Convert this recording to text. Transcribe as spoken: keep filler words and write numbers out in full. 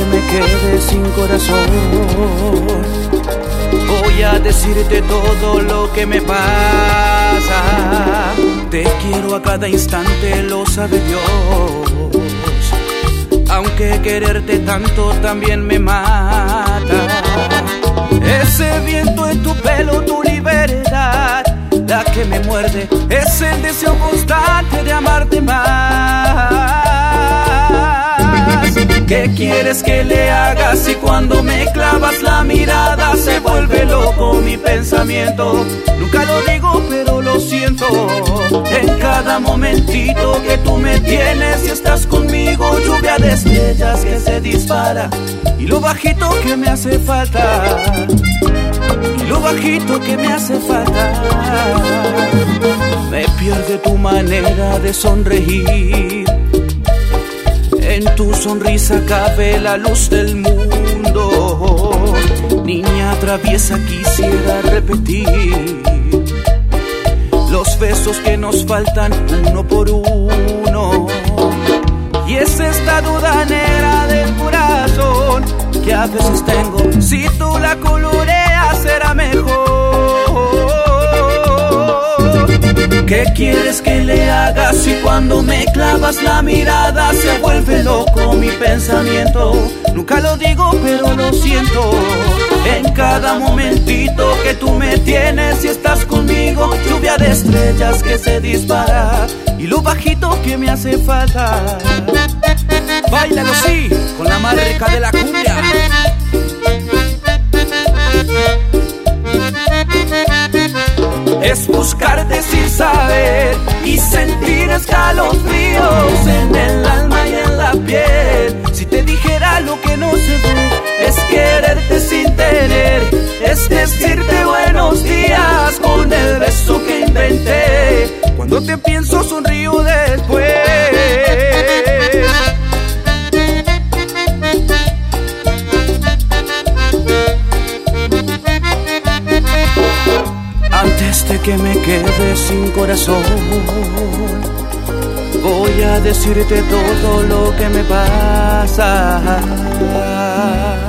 me quede sin corazón. Voy a decirte todo lo que me pasa. Te quiero a cada instante, lo sabe Dios. Aunque quererte tanto también me mata. Ese viento en tu pelo, tu libertad, la que me muerde, es el deseo constante de amarte más. ¿Qué quieres que le haga si cuando me clavas la mirada se vuelve loco mi pensamiento? Nunca lo digo pero lo siento. En cada momentito que tú me tienes y estás conmigo, lluvia de estrellas que se dispara. Y lo bajito que me hace falta, y lo bajito que me hace falta. Me pierde tu manera de sonreír. En tu sonrisa cabe la luz del mundo. Niña traviesa, quisiera repetir los besos que nos faltan uno por uno. Y es esta duda negra del corazón que a veces tengo. Si tú la coloreas será mejor. ¿Qué quieres que le haga si cuando me clavas la mirada se vuelve loco mi pensamiento? Nunca lo digo pero lo siento. En cada momentito que tú me tienes y estás conmigo, lluvia de estrellas que se dispara. Y lo bajito que me hace falta. Báilalo sí, con la más rica de la cumbia. Es buscarte sin saber y sentir escalofríos en el alma y en la piel. Si te dijera lo que no sé tú, es quererte sin tener, es decirte buenos días con el beso que inventé. Cuando te pienso sonrío después. Antes de que me quede sin corazón, voy a decirte todo lo que me pasa.